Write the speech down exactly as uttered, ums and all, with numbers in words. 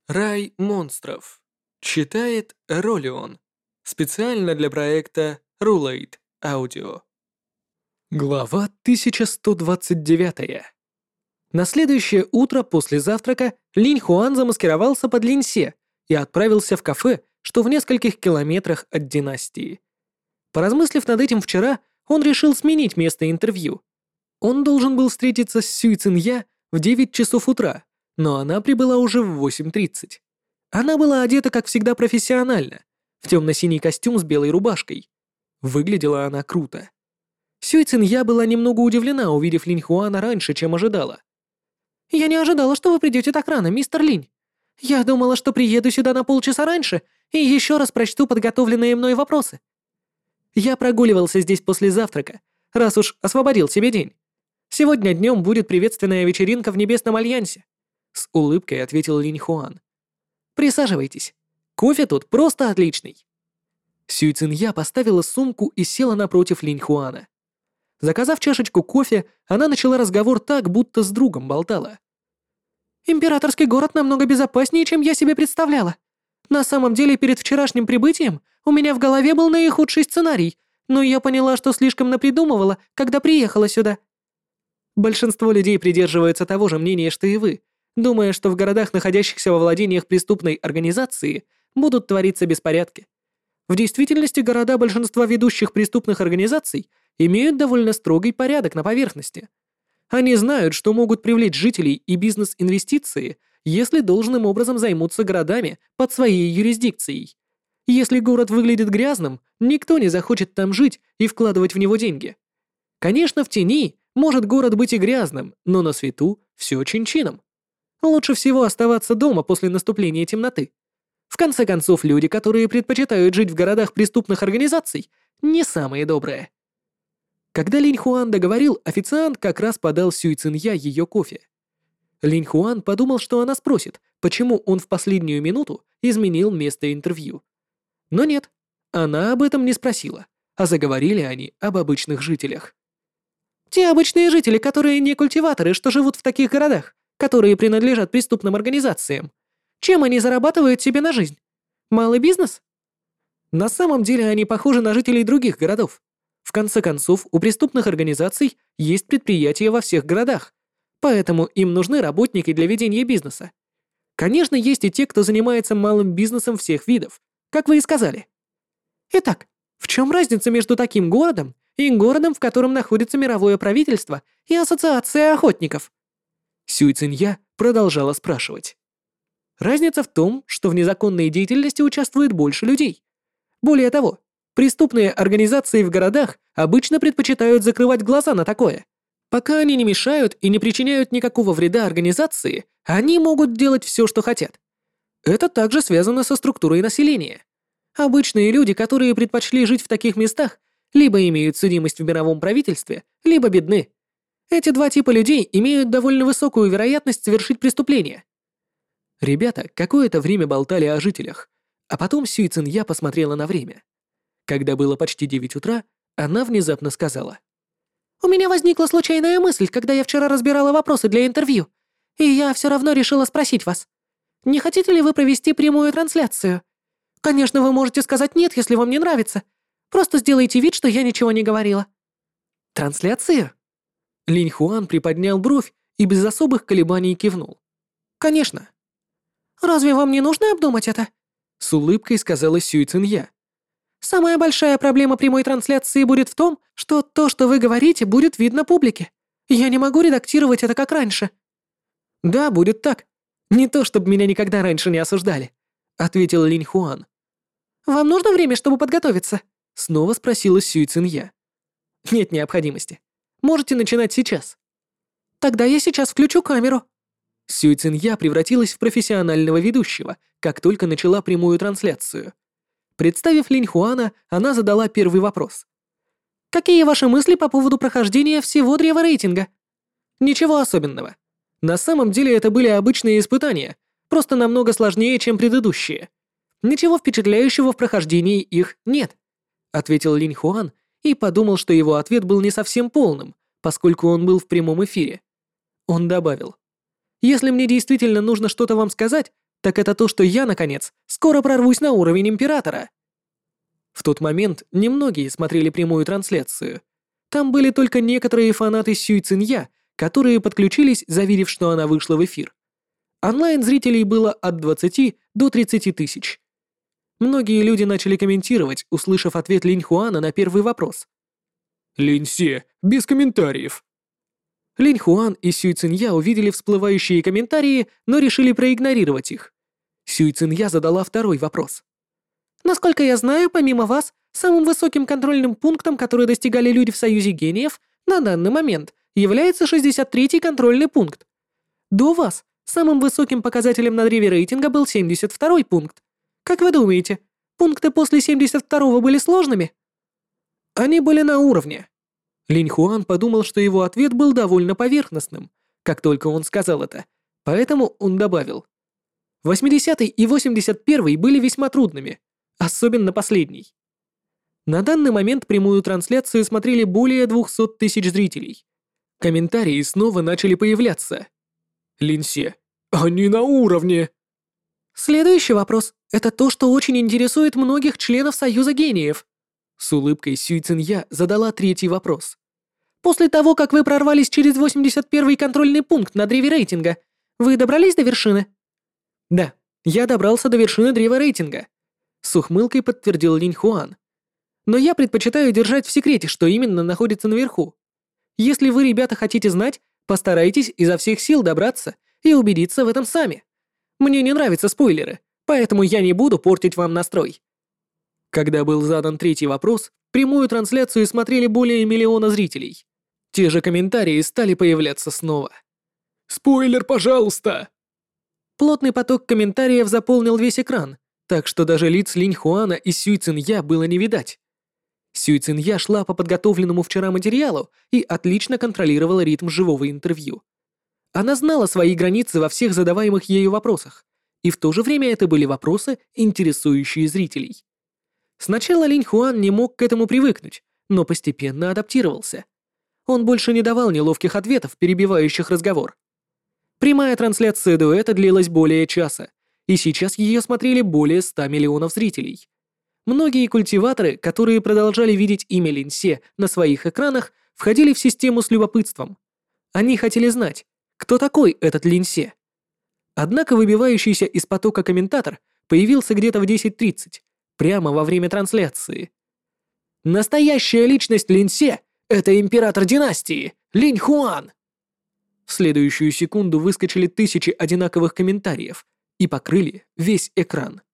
Рай монстров. Читает Ролион. Специально для проекта Rulate Audio. Глава тысяча сто двадцать девять. На следующее утро после завтрака Линь Хуан замаскировался под Линь Се и отправился в кафе, что в нескольких километрах от династии. Поразмыслив над этим вчера, он решил сменить место интервью. Он должен был встретиться с Сюй Цинья в девять часов утра, но она прибыла уже в восемь тридцать. Она была одета, как всегда, профессионально, в темно-синий костюм с белой рубашкой. Выглядела она круто. Сюй Цинья была немного удивлена, увидев Линь Хуана раньше, чем ожидала. «Я не ожидала, что вы придете так рано, мистер Линь. Я думала, что приеду сюда на полчаса раньше и еще раз прочту подготовленные мной вопросы. Я прогуливался здесь после завтрака, раз уж освободил себе день. Сегодня днем будет приветственная вечеринка в Небесном Альянсе», — с улыбкой ответил Линь Хуан. «Присаживайтесь. Кофе тут просто отличный». Сюй Цинья поставила сумку и села напротив Линь Хуана. Заказав чашечку кофе, она начала разговор так, будто с другом болтала. «Императорский город намного безопаснее, чем я себе представляла. На самом деле, перед вчерашним прибытием у меня в голове был наихудший сценарий, но я поняла, что слишком напридумывала, когда приехала сюда. Большинство людей придерживаются того же мнения, что и вы, думая, что в городах, находящихся во владениях преступной организации, будут твориться беспорядки. В действительности города большинства ведущих преступных организаций имеют довольно строгий порядок на поверхности. Они знают, что могут привлечь жителей и бизнес-инвестиции, если должным образом займутся городами под своей юрисдикцией. Если город выглядит грязным, никто не захочет там жить и вкладывать в него деньги. Конечно, в тени может город быть и грязным, но на свету все чин-чином. Лучше всего оставаться дома после наступления темноты. В конце концов, люди, которые предпочитают жить в городах преступных организаций, не самые добрые. Когда Линь Хуан договорил, официант как раз подал Сюй Цинья ее кофе. Линь Хуан подумал, что она спросит, почему он в последнюю минуту изменил место интервью. Но нет, она об этом не спросила, а заговорили они об обычных жителях. «Те обычные жители, которые не культиваторы, что живут в таких городах, которые принадлежат преступным организациям. Чем они зарабатывают себе на жизнь? Малый бизнес?» На самом деле они похожи на жителей других городов. В конце концов, у преступных организаций есть предприятия во всех городах, поэтому им нужны работники для ведения бизнеса. Конечно, есть и те, кто занимается малым бизнесом всех видов, как вы и сказали. Итак, в чем разница между таким городом и городом, в котором находится мировое правительство и ассоциация охотников? Сюй Цинья продолжала спрашивать. Разница в том, что в незаконной деятельности участвует больше людей. Более того, преступные организации в городах обычно предпочитают закрывать глаза на такое. Пока они не мешают и не причиняют никакого вреда организации, они могут делать все, что хотят. Это также связано со структурой населения. Обычные люди, которые предпочли жить в таких местах, либо имеют судимость в мировом правительстве, либо бедны. Эти два типа людей имеют довольно высокую вероятность совершить преступление. Ребята какое-то время болтали о жителях, а потом Сюй Цинья посмотрела на время. Когда было почти девять утра, она внезапно сказала. «У меня возникла случайная мысль, когда я вчера разбирала вопросы для интервью, и я все равно решила спросить вас. Не хотите ли вы провести прямую трансляцию? Конечно, вы можете сказать «нет», если вам не нравится. Просто сделайте вид, что я ничего не говорила». «Трансляцию?» Линь Хуан приподнял бровь и без особых колебаний кивнул. «Конечно». «Разве вам не нужно обдумать это?» С улыбкой сказала Сюй Цинья. «Самая большая проблема прямой трансляции будет в том, что то, что вы говорите, будет видно публике. Я не могу редактировать это как раньше». «Да, будет так. Не то, чтобы меня никогда раньше не осуждали», — ответил Линь Хуан. «Вам нужно время, чтобы подготовиться?» — снова спросила Сюй Цинья. «Нет необходимости. Можете начинать сейчас». «Тогда я сейчас включу камеру». Сюй Цинья превратилась в профессионального ведущего, как только начала прямую трансляцию. Представив Линь Хуана, она задала первый вопрос. «Какие ваши мысли по поводу прохождения всего древа рейтинга?» «Ничего особенного. На самом деле это были обычные испытания, просто намного сложнее, чем предыдущие. Ничего впечатляющего в прохождении их нет», — ответил Линь Хуан и подумал, что его ответ был не совсем полным, поскольку он был в прямом эфире. Он добавил. «Если мне действительно нужно что-то вам сказать, так это то, что я, наконец, скоро прорвусь на уровень Императора. В тот момент немногие смотрели прямую трансляцию. Там были только некоторые фанаты Сюй Цинья, которые подключились, заверив, что она вышла в эфир. Онлайн-зрителей было от двадцати до тридцати тысяч. Многие люди начали комментировать, услышав ответ Линь Хуана на первый вопрос. «Линь Се, без комментариев». Линь Хуан и Сюй Цинья увидели всплывающие комментарии, но решили проигнорировать их. Сюй Цинья задала второй вопрос. «Насколько я знаю, помимо вас, самым высоким контрольным пунктом, который достигали люди в Союзе гениев, на данный момент является шестьдесят третий контрольный пункт. До вас самым высоким показателем на древе рейтинга был семьдесят второй пункт. Как вы думаете, пункты после семьдесят второго были сложными?» Они были на уровне. Линь Хуан подумал, что его ответ был довольно поверхностным, как только он сказал это, поэтому он добавил. восьмидесятый и восемьдесят первый были весьма трудными, особенно последний. На данный момент прямую трансляцию смотрели более двухсот тысяч зрителей. Комментарии снова начали появляться. Линь Се, они на уровне. Следующий вопрос — это то, что очень интересует многих членов Союза гениев. С улыбкой Сюй Цинья задала третий вопрос. После того, как вы прорвались через восемьдесят первый контрольный пункт на древе рейтинга, вы добрались до вершины? Да, я добрался до вершины древа рейтинга. С ухмылкой подтвердил Линь Хуан. Но я предпочитаю держать в секрете, что именно находится наверху. Если вы, ребята, хотите знать, постарайтесь изо всех сил добраться и убедиться в этом сами. Мне не нравятся спойлеры, поэтому я не буду портить вам настрой. Когда был задан третий вопрос, прямую трансляцию смотрели более миллиона зрителей. Те же комментарии стали появляться снова. «Спойлер, пожалуйста!» Плотный поток комментариев заполнил весь экран, так что даже лиц Линь Хуана и Сюй Цинья было не видать. Сюй Цинья шла по подготовленному вчера материалу и отлично контролировала ритм живого интервью. Она знала свои границы во всех задаваемых ею вопросах, и в то же время это были вопросы, интересующие зрителей. Сначала Линь Хуан не мог к этому привыкнуть, но постепенно адаптировался. Он больше не давал неловких ответов, перебивающих разговор. Прямая трансляция дуэта длилась более часа, и сейчас ее смотрели более ста миллионов зрителей. Многие культиваторы, которые продолжали видеть имя Линь Се на своих экранах, входили в систему с любопытством. Они хотели знать, кто такой этот Линь Се. Однако выбивающийся из потока комментатор появился где-то в десять тридцать, прямо во время трансляции. Настоящая личность Линь Се — это император династии, Линь Хуан. В следующую секунду выскочили тысячи одинаковых комментариев и покрыли весь экран.